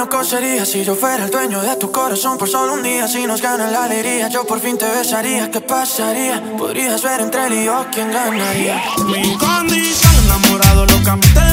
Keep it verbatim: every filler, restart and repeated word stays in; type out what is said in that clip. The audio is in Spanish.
loco sería si yo fuera el dueño de tu corazón por solo un día. Si nos gana la alegría, yo por fin te besaría. ¿Qué pasaría? Podrías ver entre él y yo quién ganaría. Mi condición, enamorado locamente